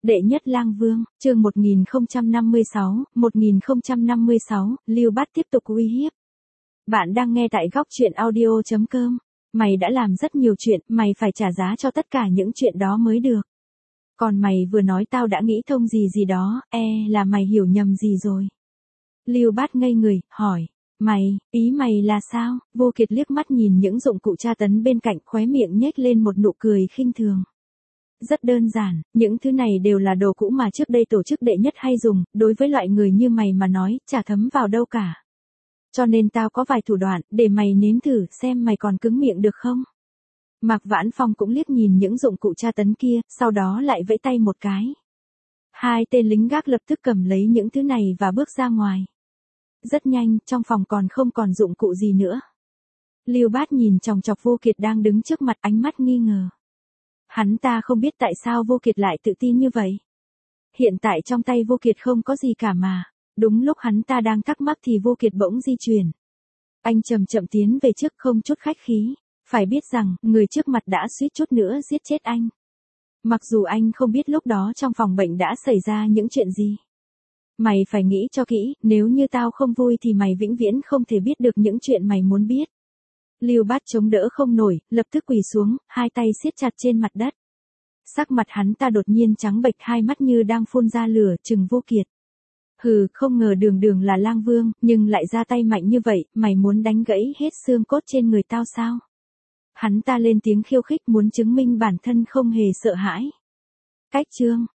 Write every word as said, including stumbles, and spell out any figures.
Đệ nhất lang vương, chương một nghìn không trăm năm mươi sáu, một nghìn không trăm năm mươi sáu, Lưu Bát tiếp tục uy hiếp. Bạn đang nghe tại góc truyện audio chấm com. Mày đã làm rất nhiều chuyện, mày phải trả giá cho tất cả những chuyện đó mới được. Còn mày vừa nói tao đã nghĩ thông gì gì đó, e là mày hiểu nhầm gì rồi. Lưu Bát ngây người, hỏi, mày, ý mày là sao? Vô Kiệt liếc mắt nhìn những dụng cụ tra tấn bên cạnh, khóe miệng nhếch lên một nụ cười khinh thường. Rất đơn giản, những thứ này đều là đồ cũ mà trước đây tổ chức đệ nhất hay dùng, đối với loại người như mày mà nói, chả thấm vào đâu cả. Cho nên tao có vài thủ đoạn, để mày nếm thử xem mày còn cứng miệng được không? Mạc Vãn Phong cũng liếc nhìn những dụng cụ tra tấn kia, sau đó lại vẫy tay một cái. Hai tên lính gác lập tức cầm lấy những thứ này và bước ra ngoài. Rất nhanh, trong phòng còn không còn dụng cụ gì nữa. Lưu Bát nhìn chòng chọc Vô Kiệt đang đứng trước mặt, ánh mắt nghi ngờ. Hắn ta không biết tại sao Vô Kiệt lại tự tin như vậy. Hiện tại trong tay Vô Kiệt không có gì cả mà. Đúng lúc hắn ta đang thắc mắc thì Vô Kiệt bỗng di chuyển. Anh chậm chậm tiến về trước không chút khách khí. Phải biết rằng, người trước mặt đã suýt chút nữa giết chết anh. Mặc dù anh không biết lúc đó trong phòng bệnh đã xảy ra những chuyện gì. Mày phải nghĩ cho kỹ, nếu như tao không vui thì mày vĩnh viễn không thể biết được những chuyện mày muốn biết. Lưu Bát chống đỡ không nổi, lập tức quỳ xuống, hai tay siết chặt trên mặt đất. Sắc mặt hắn ta đột nhiên trắng bệch, hai mắt như đang phun ra lửa, trừng Vô Kiệt. Hừ, không ngờ Đường Đường là lang vương, nhưng lại ra tay mạnh như vậy, mày muốn đánh gãy hết xương cốt trên người tao sao? Hắn ta lên tiếng khiêu khích, muốn chứng minh bản thân không hề sợ hãi. Cách chương,